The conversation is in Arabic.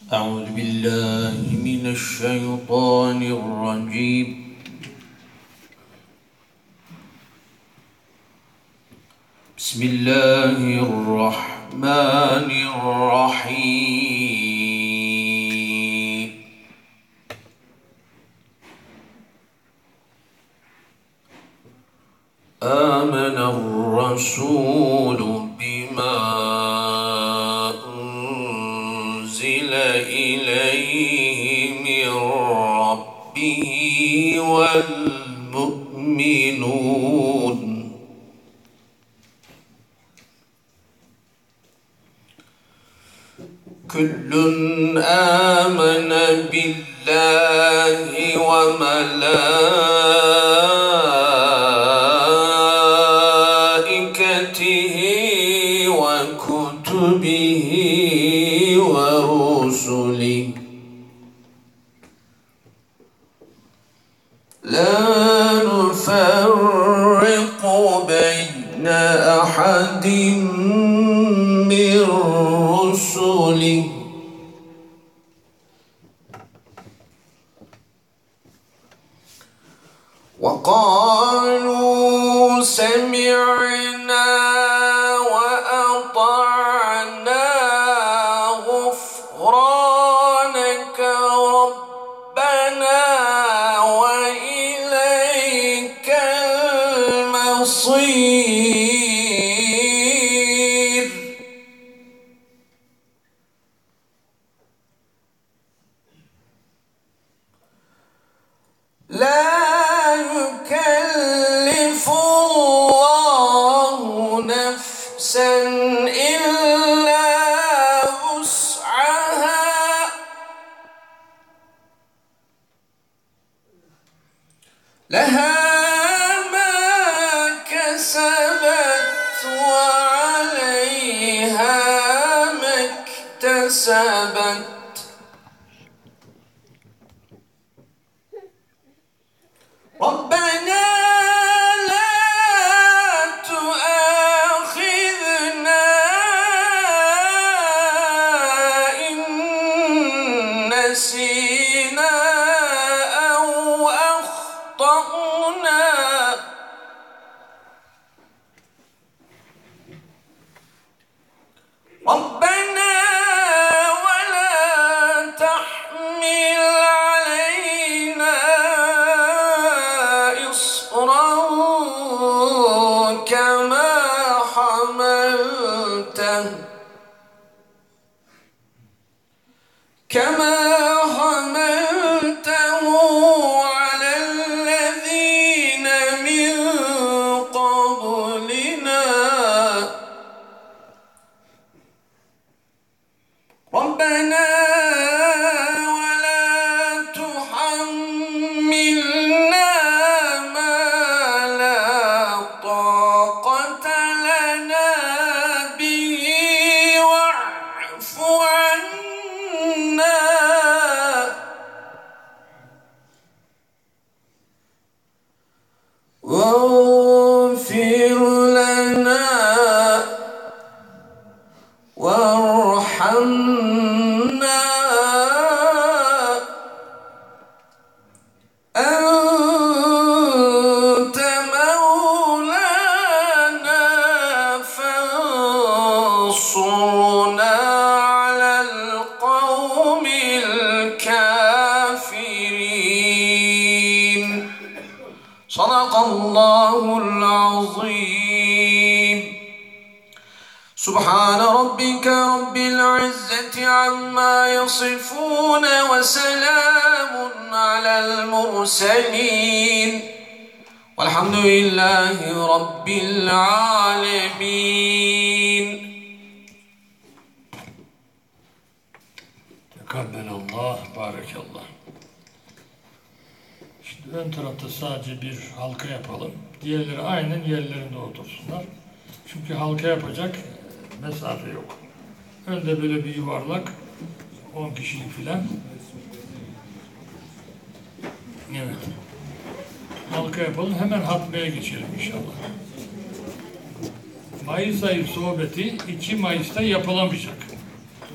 أعوذ بالله من الشيطان الرجيم. بسم الله الرحمن الرحيم. آمن الرسول بما أنزل إليه من ربه والمؤمنون كل آمن بالله وملائكته وكتبه ورسله لا نفرق بين أحد من رسله وقالوا سمعنا وأطعنا غفرانك ربنا وإليك المصير. لا يكلف الله نفسا إلا وسعها لها ما كسبت وعليها ما اكتسبت. ربنا لا تؤاخذنا إن نسينا أو أخطأنا. ربنا ولا تحمل علينا إصرا كما حملته على الذين من قبلنا. ربنا ولا تحملنا ما لا طاقة لنا به واعف عنا واغفر لنا وارحمنا أنت مولانا فانصرنا على القوم الكافرين. صدق الله العظيم. سبحان ربك رب العزة عما يصفون وسلام على المرسلين والحمد لله رب العالمين. Tekabbelallah, barakallah. Şimdi ön tarafta sadece bir halka yapalım. Diğerleri aynen yerlerinde otursunlar. Çünkü halka yapacak mesafe yok. Önde böyle bir yuvarlak, 10 kişilik filan. Evet. Halka yapalım, hemen hatmaya geçelim inşallah. Mayıs ayı sohbeti 2 Mayıs'ta yapılamayacak.